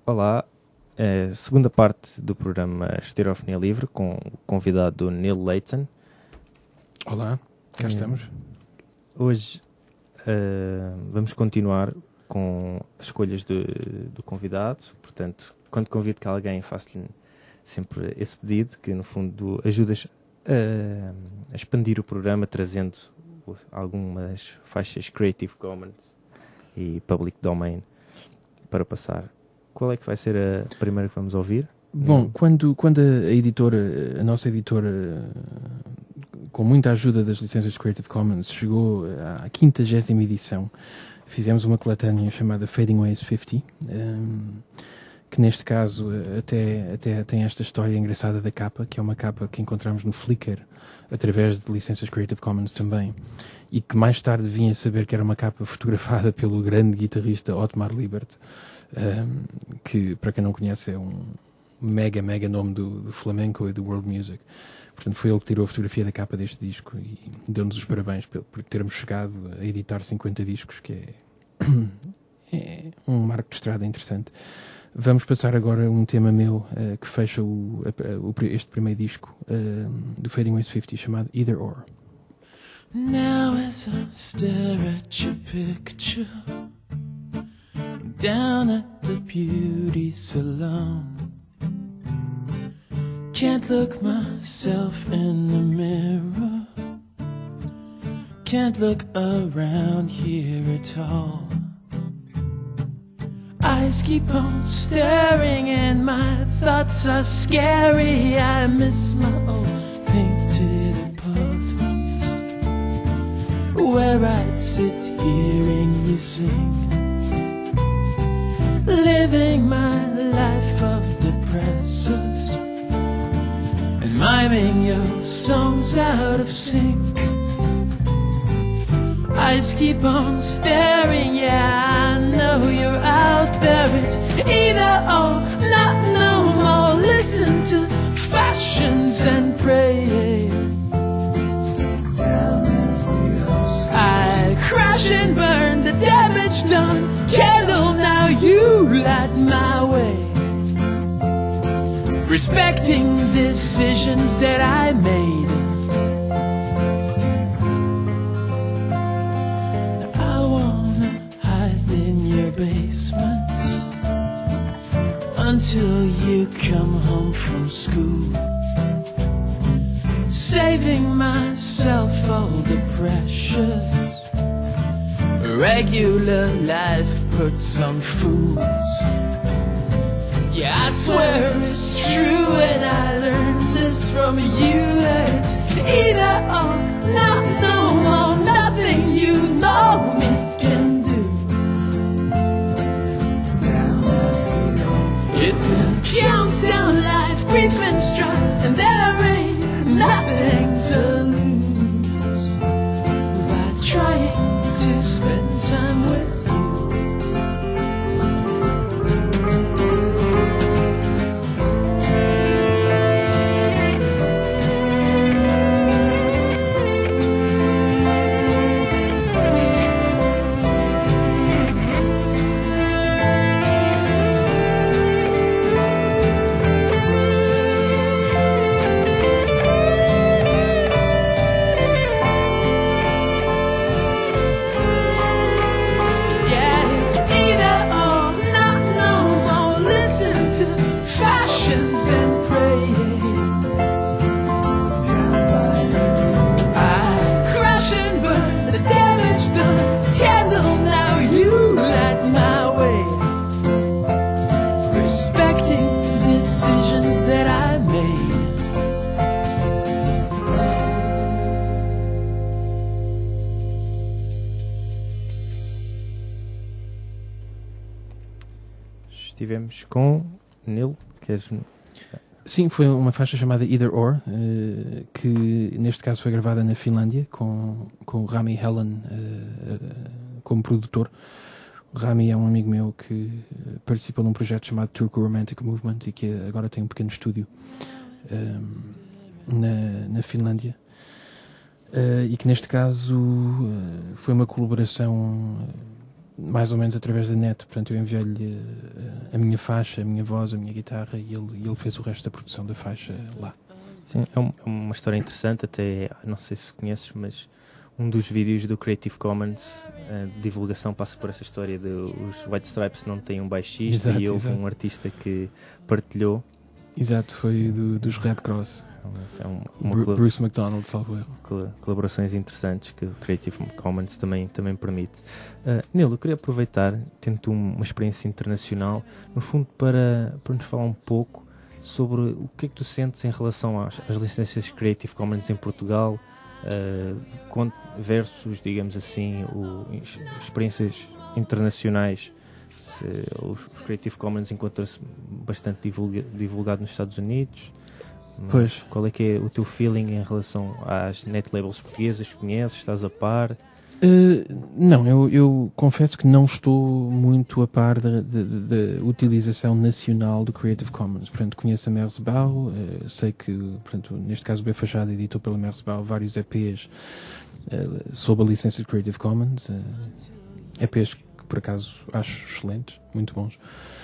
Olá, segunda parte do programa Estereofonia Livre com o convidado Neil Layton. Olá, cá estamos. Hoje vamos continuar com as escolhas do convidado. Portanto, quando convido que alguém, faço-lhe sempre esse pedido, que no fundo ajudas a expandir o programa, trazendo algumas faixas Creative Commons e Public Domain para passar. Qual é que vai ser a primeira que vamos ouvir? Bom, quando a nossa editora, com muita ajuda das licenças Creative Commons, chegou à 50ª edição, fizemos uma coletânea chamada Fading Ways 50, que neste caso até tem esta história engraçada da capa, que é uma capa que encontramos no Flickr, através de licenças Creative Commons também, e que mais tarde vim a saber que era uma capa fotografada pelo grande guitarrista Otmar Liebert, que, para quem não conhece, é um mega nome do flamenco e do world music. Portanto, foi ele que tirou a fotografia da capa deste disco e deu-nos os parabéns por termos chegado a editar 50 discos, que é um marco de estrada interessante. Vamos passar agora um tema meu que fecha este primeiro disco do Fading Ways 50, chamado Either Or. Now as I stare at your picture, down at the beauty salon, can't look myself in the mirror, can't look around here at all. Eyes keep on staring and my thoughts are scary. I miss my old painted apartment, where I'd sit hearing you sing, living my life of depressors and miming your songs out of sync. Eyes keep on staring, yeah, I know you're out there. It's either or, not no more. Listen to fashions and pray. I crash and burn, the damage done. Candle, now you light my way. Respecting decisions that I made. Basement until you come home from school, saving myself all the precious regular life puts on fools. Yeah, I swear it's true, and I learned this from you. It's either or, not no more. Nothing you know me can do. It's a countdown, life, grief and strife, and there ain't nothing to lose by trying to spend time with Estivemos com Neil, queres... Sim, foi uma faixa chamada Either Or, que neste caso foi gravada na Finlândia, com o Rami Helen como produtor. O Rami é um amigo meu que participou num projeto chamado Turco Romantic Movement e que agora tem um pequeno estúdio na Finlândia. E que neste caso foi uma colaboração mais ou menos através da net. Portanto, eu enviei-lhe a minha faixa, a minha voz, a minha guitarra, e ele fez o resto da produção da faixa lá. Sim, é uma história interessante, até não sei se conheces, mas um dos vídeos do Creative Commons de divulgação passa por essa história de os White Stripes não têm um baixista, e houve um artista que partilhou. Exato, foi dos Red Cross. Bruce McDonald, salvo erro. Colaborações interessantes que o Creative Commons também permite. Nilo, eu queria aproveitar, tendo uma experiência internacional, no fundo para nos falar um pouco sobre o que é que tu sentes em relação às licenças Creative Commons em Portugal, versus, digamos assim, experiências internacionais. Os Creative Commons encontra-se bastante divulgado nos Estados Unidos. Pois. Qual é que é o teu feeling em relação às net labels portuguesas? Conheces? Estás a par? Não, eu confesso que não estou muito a par da utilização nacional do Creative Commons. Portanto, conheço a Merzbau, sei que, portanto, neste caso o B Fachada editou pela Merzbau vários EPs sob a licença do Creative Commons, EPs que por acaso acho excelentes, muito bons.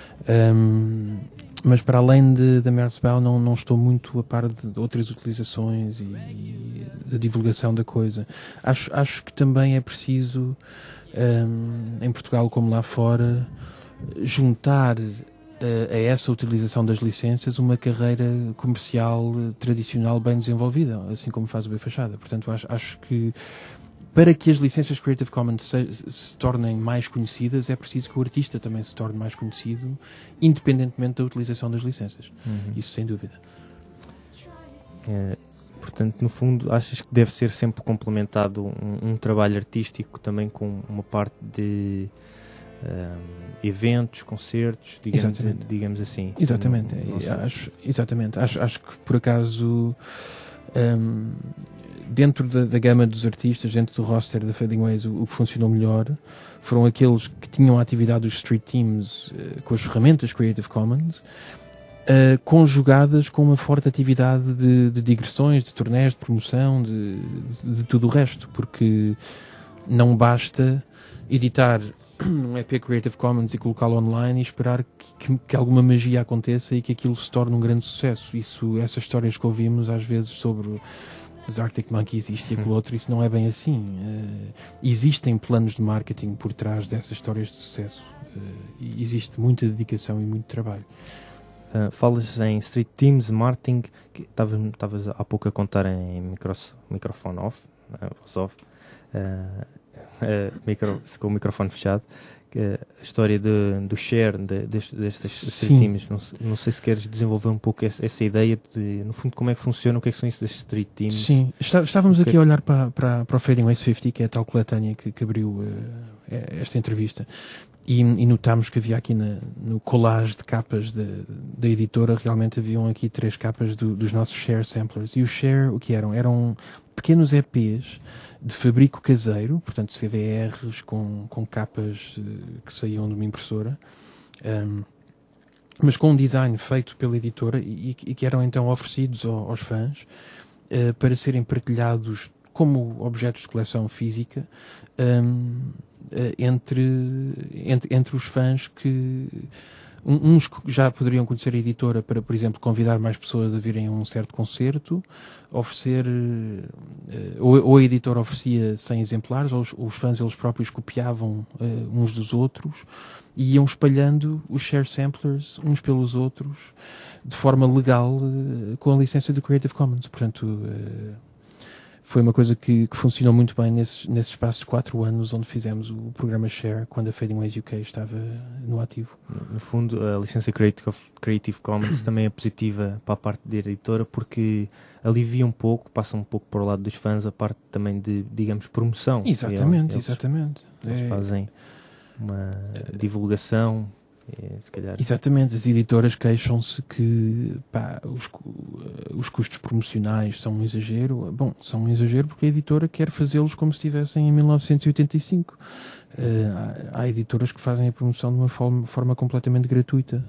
Mas para além da Merzbau não estou muito a par de outras utilizações e da divulgação da coisa. Acho que também é preciso, em Portugal como lá fora, juntar a essa utilização das licenças uma carreira comercial tradicional bem desenvolvida, assim como faz o B Fachada. Portanto, acho que para que as licenças Creative Commons se tornem mais conhecidas, é preciso que o artista também se torne mais conhecido, independentemente da utilização das licenças. Isso sem dúvida. Portanto, no fundo, achas que deve ser sempre complementado um trabalho artístico também com uma parte de eventos, concertos, digamos assim. Exatamente. Acho que, por acaso, dentro da gama dos artistas, dentro do roster da Fading Ways, o que funcionou melhor foram aqueles que tinham a atividade dos street teams com as ferramentas Creative Commons, conjugadas com uma forte atividade de digressões, de turnés, de promoção, de tudo o resto, porque não basta editar um EP Creative Commons e colocá-lo online e esperar que alguma magia aconteça e que aquilo se torne um grande sucesso. Essas histórias que ouvimos às vezes sobre os Arctic Monkeys, isto e aquilo outro, isso não é bem assim. Existem planos de marketing por trás dessas histórias de sucesso. E existe muita dedicação e muito trabalho. Falas em street teams, marketing, que estavas há pouco a contar em microfone off, com o microfone fechado, a história do share destas street teams. Não sei se queres desenvolver um pouco essa ideia de, no fundo, como é que funciona, o que é que são isso das street teams. Sim, estávamos aqui a olhar para o Fading Ways 50, que é a tal coletânea que abriu esta entrevista, e notámos que havia aqui no collage de capas da editora, realmente haviam aqui 3 capas dos nossos share samplers. E o share, o que eram? Eram pequenos EPs de fabrico caseiro, portanto CDRs com capas que saíam de uma impressora, mas com um design feito pela editora e que eram então oferecidos aos fãs para serem partilhados como objetos de coleção física entre os fãs que uns que já poderiam conhecer a editora para, por exemplo, convidar mais pessoas a virem a um certo concerto, oferecer, ou a editora oferecia 100 exemplares, ou os fãs eles próprios copiavam uns dos outros e iam espalhando os share samplers uns pelos outros de forma legal com a licença do Creative Commons. Portanto, foi uma coisa que funcionou muito bem nesse espaço de 4 anos onde fizemos o programa Share, quando a Fading Ways UK estava no ativo. No fundo, a licença Creative Commons também é positiva para a parte da editora, porque alivia um pouco, passa um pouco para o lado dos fãs, a parte também de, digamos, promoção. Exatamente. Eles fazem uma divulgação. Se calhar. Exatamente, as editoras queixam-se que os custos promocionais são um exagero. Bom, são um exagero porque a editora quer fazê-los como se estivessem em 1985. Há editoras que fazem a promoção de uma forma completamente gratuita.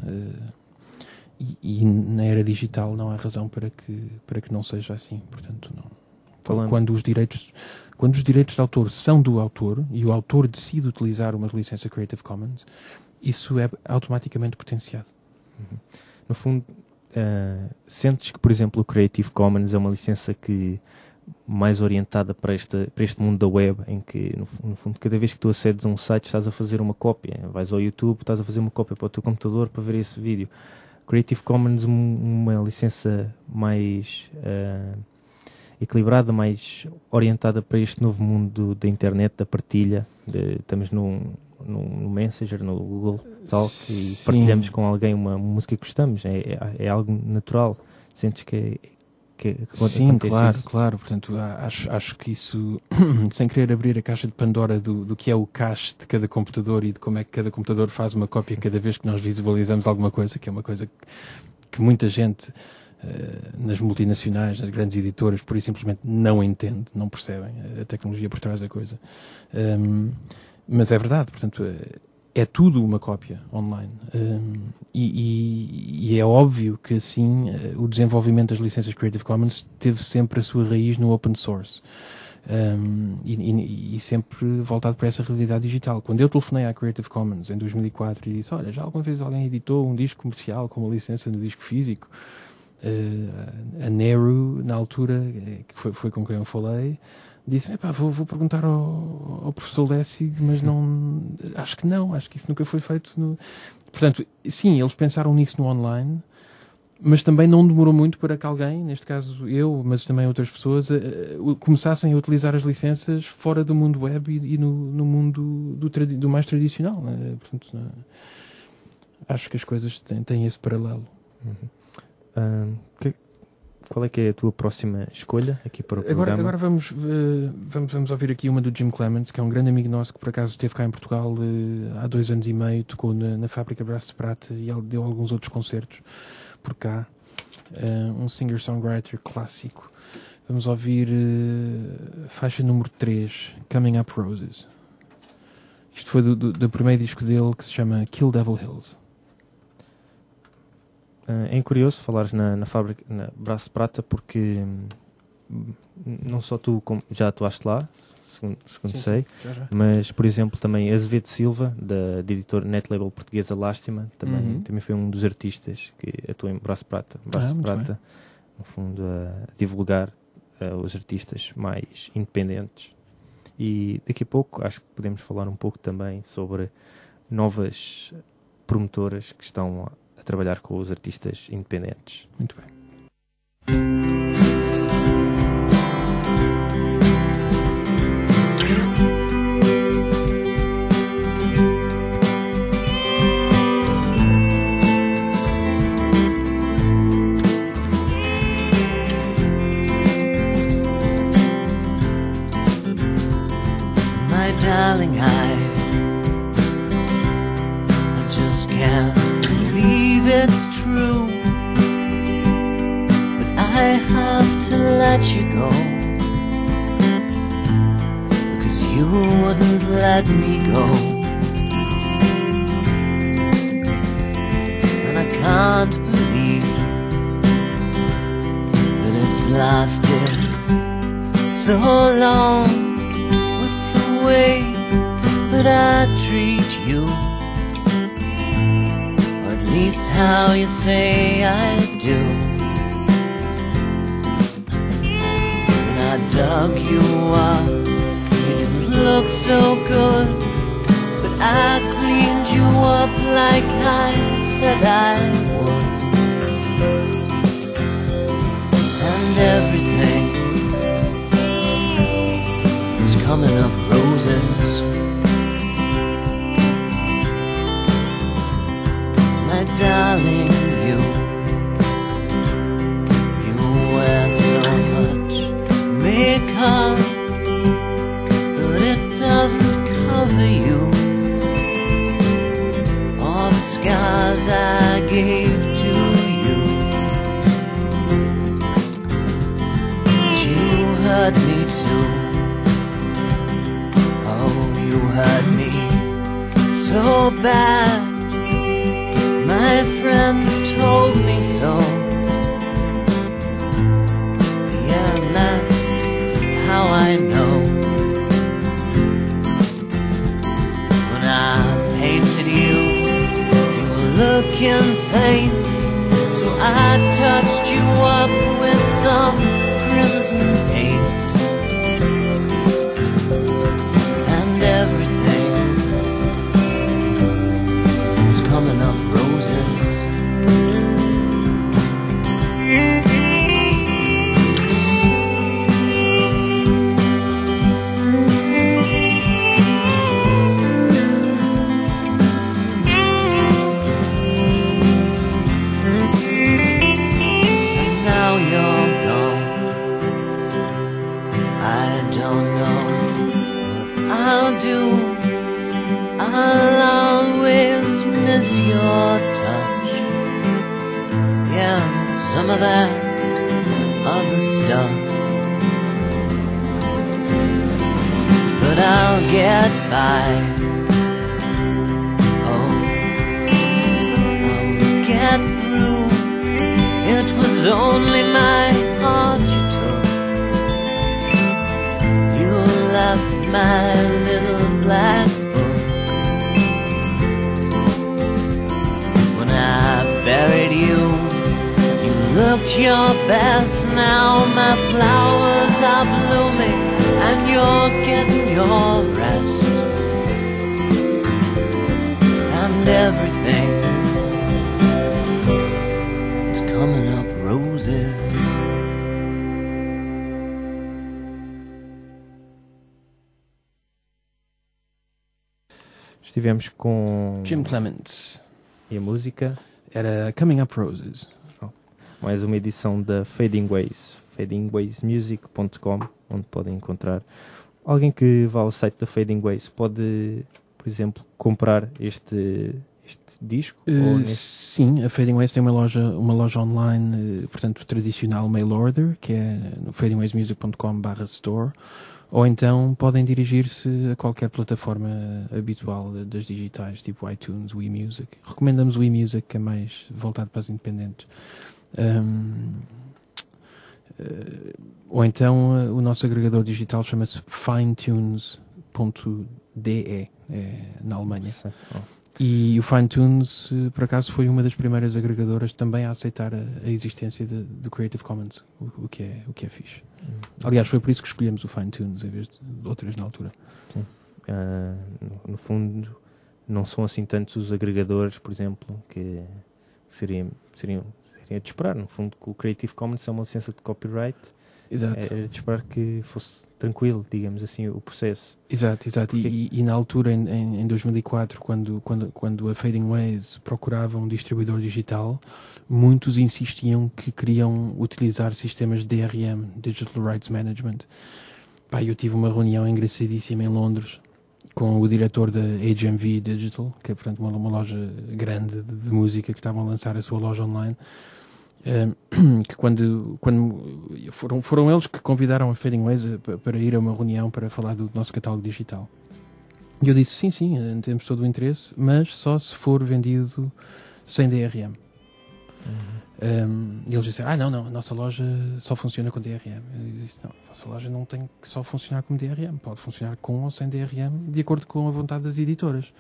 E na era digital não há razão para que não seja assim. Portanto, Quando os direitos de autor são do autor e o autor decide utilizar uma licença Creative Commons, isso é automaticamente potenciado. No fundo, sentes que, por exemplo, o Creative Commons é uma licença que mais orientada para este mundo da web, em que, no fundo, cada vez que tu acedes a um site, estás a fazer uma cópia. Vais ao YouTube, estás a fazer uma cópia para o teu computador para ver esse vídeo. Creative Commons, uma licença mais equilibrada, mais orientada para este novo mundo da internet, da partilha. Estamos no Messenger, no Google Talk, e partilhamos com alguém uma música que gostamos. É algo natural. Sentes que sim, claro. Portanto, acho que isso, sem querer abrir a caixa de Pandora do que é o cache de cada computador e de como é que cada computador faz uma cópia cada vez que nós visualizamos alguma coisa, que é uma coisa que muita gente nas multinacionais, nas grandes editoras, por isso simplesmente não entende, não percebem a tecnologia por trás da coisa. Mas é verdade, portanto, é tudo uma cópia online. E é óbvio que, assim, o desenvolvimento das licenças Creative Commons teve sempre a sua raiz no open source. E sempre voltado para essa realidade digital. Quando eu telefonei à Creative Commons em 2004 e disse, olha, já alguma vez alguém editou um disco comercial com uma licença no disco físico? A Nehru, na altura, que foi com quem eu falei, disse, vou perguntar ao professor Lessig, mas acho que isso nunca foi feito. Portanto, sim, eles pensaram nisso no online, mas também não demorou muito para que alguém, neste caso eu, mas também outras pessoas, começassem a utilizar as licenças fora do mundo web e no mundo do mais tradicional. Né? Portanto, acho que as coisas têm esse paralelo. Qual é que é a tua próxima escolha aqui para o programa? Agora vamos ouvir aqui uma do Jim Clements, que é um grande amigo nosso que por acaso esteve cá em Portugal há 2 anos e meio, tocou na Fábrica Braço de Prata e ele deu alguns outros concertos por cá. Um singer-songwriter clássico. Vamos ouvir faixa número 3, Coming Up Roses. Isto foi do primeiro disco dele, que se chama Kill Devil Hills. É curioso falares na Fábrica, na Braço de Prata, porque não só tu já atuaste lá, segundo sei, já. Mas, por exemplo, também Azevedo Silva, da editora Net Label portuguesa Lástima, também foi um dos artistas que atuou em Braço de Prata. Braço de Prata, no fundo, a divulgar os artistas mais independentes. E daqui a pouco acho que podemos falar um pouco também sobre novas promotoras que estão a trabalhar com os artistas independentes. Muito bem. My darling, I just can't believe it's true, but I have to let you go, because you wouldn't let me go, and I can't believe that it's lasted so long with the way that I treat you. At least how you say I do. When I dug you up, you didn't look so good, but I cleaned you up like I said I would. And everything was coming up roses. Darling, you wear so much makeup, but it doesn't cover you, all the scars I gave to you. But you hurt me too. Oh, you hurt me so bad. My friends told me so. Yeah, and that's everything. So I touched you up with some crimson paint, and everything was coming up roses. Your touch, yeah, and some of that other stuff, but I'll get by. Oh, I'll get through. It was only my heart you took. You left my little black buried you. You looked your best. Now my flowers are blooming and you're getting your rest, and everything is coming up roses. Estivemos com Jim Clements. E a música era Coming Up Roses. Mais uma edição da Fading Ways, fadingwaysmusic.com, onde podem encontrar. Alguém que vá ao site da Fading Ways pode, por exemplo, comprar este disco? Sim, a Fading Ways tem uma loja online, portanto, tradicional mail order, que é no fadingwaysmusic.com/store, ou então podem dirigir-se a qualquer plataforma habitual das digitais, tipo iTunes, WeMusic. Recomendamos WeMusic, que é mais voltado para as independentes. Ou então o nosso agregador digital chama-se finetunes.de, na Alemanha. E o FineTunes, por acaso, foi uma das primeiras agregadoras também a aceitar a existência do Creative Commons, o que é fixe. Aliás, foi por isso que escolhemos o FineTunes em vez de outras na altura. Sim. No fundo, não são assim tantos os agregadores, por exemplo, que seriam de esperar. No fundo, que o Creative Commons é uma licença de copyright. Exato. Era de esperar que fosse tranquilo, digamos assim, o processo. Exato. E na altura, em 2004, quando a Fading Ways procurava um distribuidor digital, muitos insistiam que queriam utilizar sistemas DRM, Digital Rights Management. Eu tive uma reunião engraçadíssima em Londres com o diretor da HMV Digital, que é, portanto, uma loja grande de música, que estavam a lançar a sua loja online. Que quando foram eles que convidaram a Fading Ways para ir a uma reunião para falar do nosso catálogo digital. E eu disse, sim, temos todo o interesse, mas só se for vendido sem DRM. E eles disseram, não, a nossa loja só funciona com DRM. Eu disse, não, a vossa loja não tem que só funcionar com DRM, pode funcionar com ou sem DRM, de acordo com a vontade das editoras.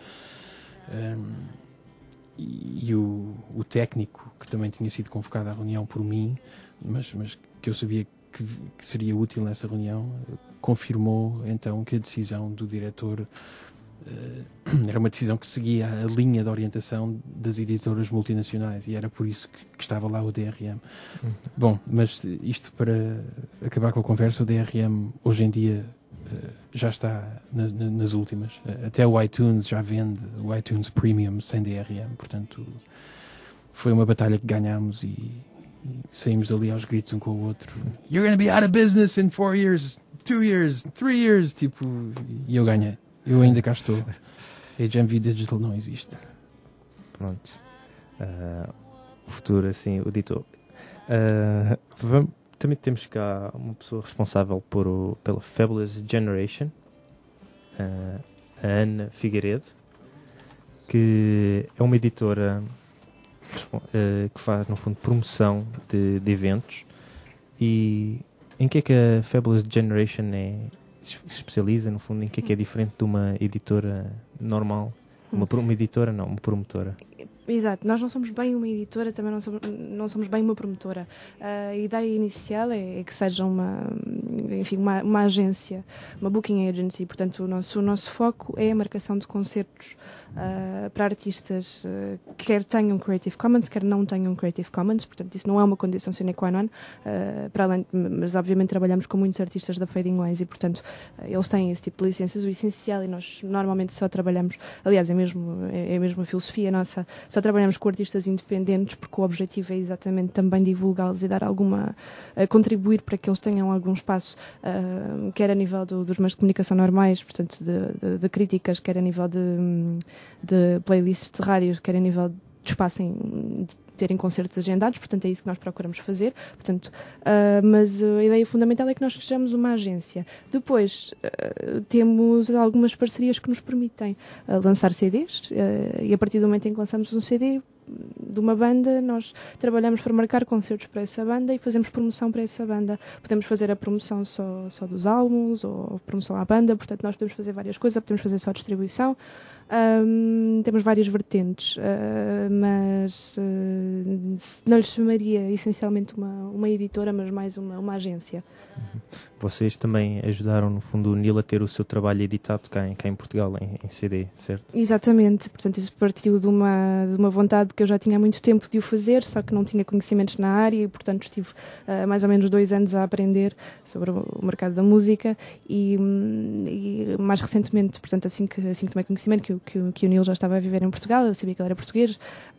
E o técnico, que também tinha sido convocado à reunião por mim, mas que eu sabia que seria útil nessa reunião, confirmou então que a decisão do diretor era uma decisão que seguia a linha de orientação das editoras multinacionais, e era por isso que estava lá o DRM. Bom, mas isto para acabar com a conversa, o DRM hoje em dia já está nas últimas. Até o iTunes já vende o iTunes Premium sem DRM, portanto foi uma batalha que ganhámos e saímos dali aos gritos um com o outro. You're gonna be out of business in 4 years, 2 years, 3 years, tipo, e eu ganhei. Eu ainda cá estou. HMV Digital não existe. Pronto. O futuro, assim, o dito. Também temos cá uma pessoa responsável pela Fabulous Generation, a Ana Figueiredo, que é uma editora que faz, no fundo, promoção de eventos. E em que é que a Fabulous Generation especializa, no fundo, em que é diferente de uma editora normal? Uma editora, não, uma promotora. Exato, nós não somos bem uma editora, também não somos bem uma promotora. A ideia inicial é que seja uma agência, uma booking agency, portanto o nosso foco é a marcação de concertos para artistas que quer tenham Creative Commons, quer não tenham Creative Commons, portanto isso não é uma condição sine qua non, mas obviamente trabalhamos com muitos artistas da Fading Ways e portanto eles têm esse tipo de licenças. O essencial, e nós normalmente só trabalhamos, aliás é mesmo a filosofia nossa, só trabalhamos com artistas independentes porque o objetivo é exatamente também divulgá-los e dar contribuir para que eles tenham algum espaço, quer a nível dos meios de comunicação normais, portanto de críticas, quer a nível de playlists de rádios, quer a nível de espaço de terem concertos agendados, portanto é isso que nós procuramos fazer, portanto, mas a ideia fundamental é que nós sejamos uma agência. Depois temos algumas parcerias que nos permitem lançar CDs e a partir do momento em que lançamos um CD de uma banda, nós trabalhamos para marcar concertos para essa banda e fazemos promoção para essa banda. Podemos fazer a promoção só dos álbuns ou promoção à banda, portanto nós podemos fazer várias coisas, podemos fazer só distribuição. Temos várias vertentes, mas não lhes chamaria essencialmente uma editora, mas mais uma agência. Vocês também ajudaram, no fundo, o Nil a ter o seu trabalho editado cá em Portugal, em CD, certo? Exatamente, portanto isso partiu de uma vontade que eu já tinha há muito tempo de o fazer, só que não tinha conhecimentos na área e portanto estive mais ou menos 2 anos a aprender sobre o mercado da música e mais recentemente, portanto assim que tomei conhecimento que o Nil já estava a viver em Portugal, eu sabia que ele era português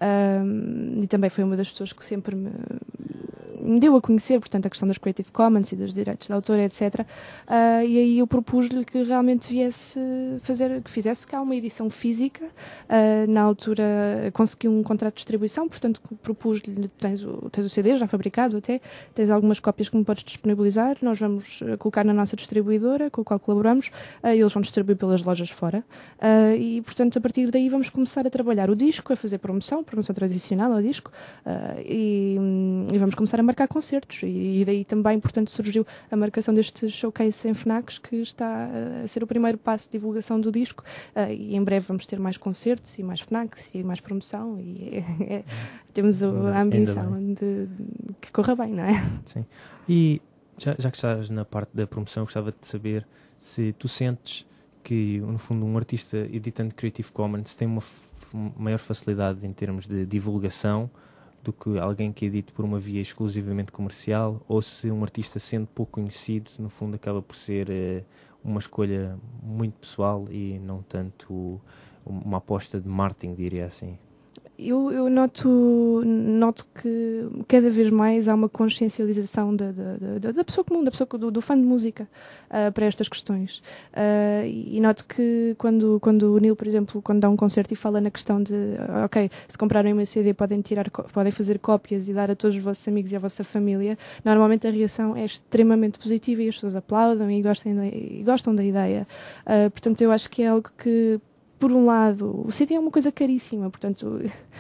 e também foi uma das pessoas que sempre me deu a conhecer, portanto, a questão das Creative Commons e dos direitos de autor, etc. E aí eu propus-lhe que realmente que fizesse cá uma edição física. Na altura consegui um contrato de distribuição, portanto propus-lhe, tens o CD já fabricado até, tens algumas cópias que me podes disponibilizar, nós vamos colocar na nossa distribuidora, com a qual colaboramos, e eles vão distribuir pelas lojas fora. E, portanto, a partir daí vamos começar a trabalhar o disco, a fazer promoção tradicional ao disco, e vamos começar a marcar concertos. E daí também, portanto, surgiu a marcação deste showcase em FNACs, que está a ser o primeiro passo de divulgação do disco, e em breve vamos ter mais concertos e mais FNACs e mais promoção, e temos a ambição de que corra bem, não é? Sim. E já que estás na parte da promoção, eu gostava de saber se tu sentes que, no fundo, um artista editando Creative Commons tem uma maior facilidade em termos de divulgação do que alguém que edite por uma via exclusivamente comercial, ou se um artista, sendo pouco conhecido, no fundo acaba por ser uma escolha muito pessoal e não tanto uma aposta de marketing, diria assim. Eu noto que cada vez mais há uma consciencialização da pessoa comum, do fã de música para estas questões. E noto que quando o Nil, por exemplo, quando dá um concerto e fala na questão de ok, se comprarem o meu CD podem fazer cópias e dar a todos os vossos amigos e à vossa família, normalmente a reação é extremamente positiva e as pessoas aplaudam e gostam da ideia. Portanto, eu acho que é algo que, por um lado, o CD é uma coisa caríssima, portanto,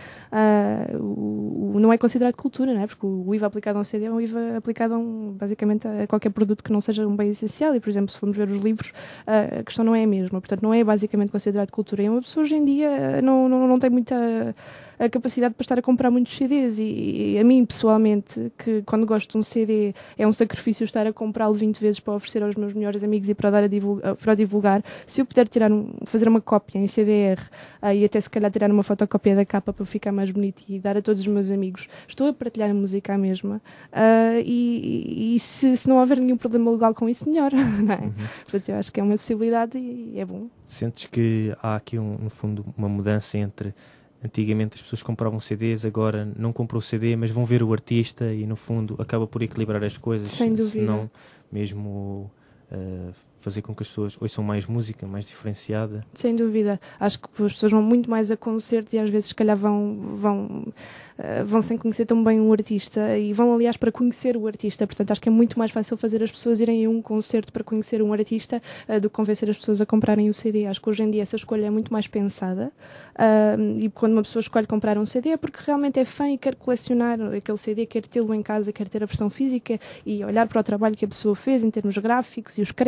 não é considerado cultura, não é? Porque o IVA aplicado a um CD é um IVA aplicado basicamente a qualquer produto que não seja um bem essencial e, por exemplo, se formos ver os livros, a questão não é a mesma, portanto, não é basicamente considerado cultura. E uma pessoa hoje em dia não tem muita a capacidade para estar a comprar muitos CDs e a mim, pessoalmente, que quando gosto de um CD é um sacrifício estar a comprá-lo 20 vezes para oferecer aos meus melhores amigos e para divulgar. Se eu puder fazer uma cópia em CDR e até se calhar tirar uma fotocópia da capa para ficar mais bonito e dar a todos os meus amigos, estou a partilhar a música à mesma, e se não houver nenhum problema legal com isso, melhor, não é? Portanto, eu acho que é uma possibilidade e é bom. Sentes que há aqui, no fundo, uma mudança entre antigamente as pessoas compravam CDs, agora não compram o CD, mas vão ver o artista e, no fundo, acaba por equilibrar as coisas. Sem dúvida. Senão, mesmo fazer com que as pessoas ouçam mais música, mais diferenciada. Sem dúvida. Acho que as pessoas vão muito mais a concertos e às vezes, se calhar, vão sem conhecer tão bem um artista e vão, aliás, para conhecer o artista. Portanto, acho que é muito mais fácil fazer as pessoas irem a um concerto para conhecer um artista do que convencer as pessoas a comprarem o CD. Acho que hoje em dia essa escolha é muito mais pensada, e quando uma pessoa escolhe comprar um CD é porque realmente é fã e quer colecionar aquele CD, quer tê-lo em casa, quer ter a versão física e olhar para o trabalho que a pessoa fez em termos gráficos e os créditos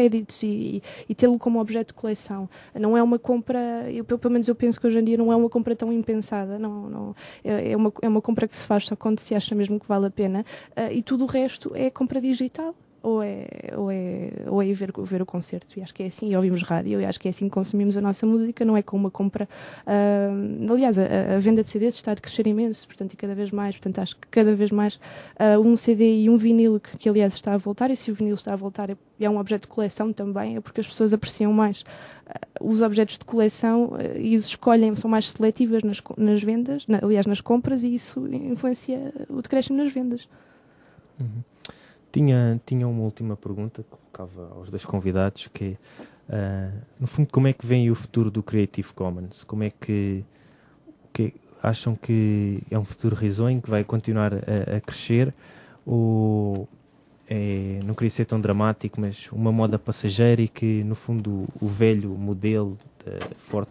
e tê-lo como objeto de coleção. Não é uma compra, pelo menos eu penso que hoje em dia não é uma compra tão impensada, é uma compra que se faz só quando se acha mesmo que vale a pena, e tudo o resto é compra digital. Ou é ver o concerto, e acho que é assim, e ouvimos rádio, e acho que é assim que consumimos a nossa música, não é com uma compra. Aliás, a venda de CDs está a crescer imenso, portanto, e cada vez mais, portanto, acho que cada vez mais um CD e um vinil, que aliás está a voltar, e se o vinil está a voltar é um objeto de coleção também, é porque as pessoas apreciam mais os objetos de coleção e os escolhem, são mais seletivas nas vendas, aliás, nas compras, e isso influencia o decréscimo nas vendas. Uhum. Tinha uma última pergunta que colocava aos dois convidados, que no fundo, como é que vem o futuro do Creative Commons? Como é que acham que é um futuro risonho, que vai continuar a crescer, ou não queria ser tão dramático, mas uma moda passageira, e que no fundo o velho modelo de forte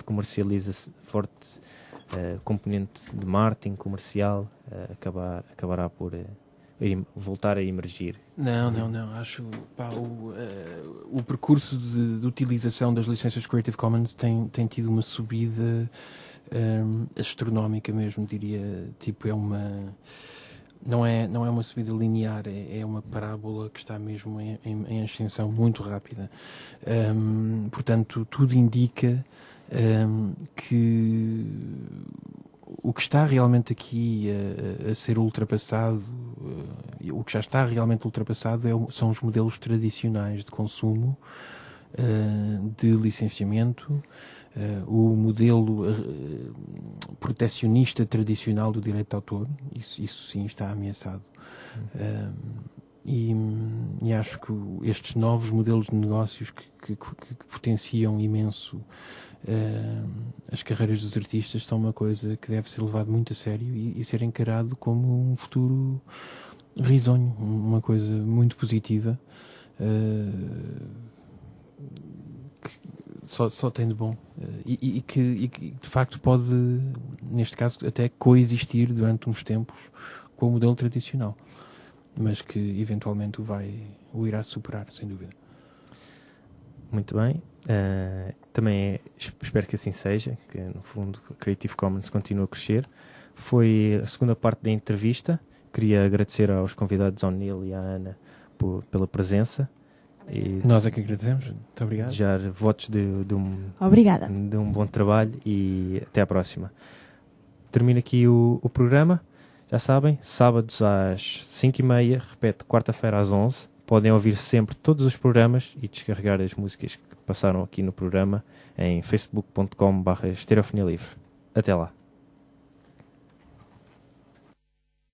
componente de marketing comercial acabará por voltar a emergir? Não. Acho o percurso de utilização das licenças Creative Commons tem tido uma subida astronómica mesmo, diria. Tipo, não é uma subida linear, é uma parábola que está mesmo em ascensão muito rápida. Portanto, tudo indica que o que está realmente aqui a ser ultrapassado, o que já está realmente ultrapassado são os modelos tradicionais de consumo, de licenciamento, o modelo protecionista tradicional do direito de autor. Isso sim está ameaçado. E acho que estes novos modelos de negócios que potenciam imenso as carreiras dos artistas são uma coisa que deve ser levado muito a sério e ser encarado como um futuro risonho, uma coisa muito positiva, que só tem de bom, e que de facto pode, neste caso, até coexistir durante uns tempos com o modelo tradicional, mas que eventualmente o irá superar, sem dúvida. Muito bem. Também espero que assim seja, que no fundo a Creative Commons continue a crescer. Foi a segunda parte da entrevista. Queria agradecer aos convidados, ao Neil e à Ana, pela presença. E nós é que agradecemos. Muito obrigado. Desejar votos de um bom trabalho, e até à próxima. Termino aqui o programa. Já sabem, sábados às 5h30, repete, quarta-feira às 11h. Podem ouvir sempre todos os programas e descarregar as músicas que passaram aqui no programa em facebook.com/estereofonia livre. Até lá.